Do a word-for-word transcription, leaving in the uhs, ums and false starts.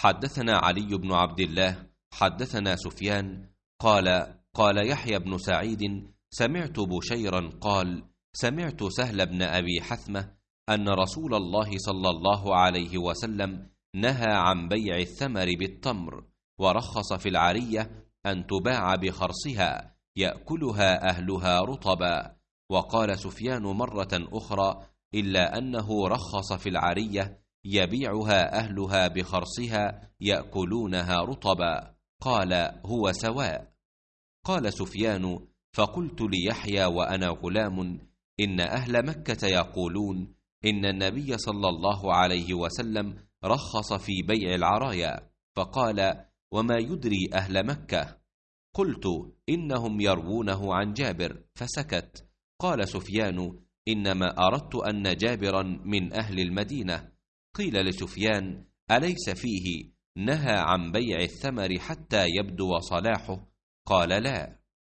حدثنا علي بن عبد الله حدثنا سفيان قال قال يحيى بن سعيد سمعت بشيرا قال سمعت سهل بن أبي حثمة أن رسول الله صلى الله عليه وسلم نهى عن بيع الثمر بالتمر، ورخص في العرية أن تباع بخرصها يأكلها أهلها رطبا. وقال سفيان مرة أخرى إلا أنه رخص في العرية يبيعها أهلها بخرصها يأكلونها رطبا. قال هو سواء. قال سفيان فقلت ليحيى وأنا غلام إن أهل مكة يقولون إن النبي صلى الله عليه وسلم رخص في بيع العرايا. فقال وما يدري أهل مكة؟ قلت إنهم يروونه عن جابر، فسكت. قال سفيان إنما أردت أن جابرا من أهل المدينة. قيل لسفيان أليس فيه نهى عن بيع الثمر حتى يبدو صلاحه؟ قال لا.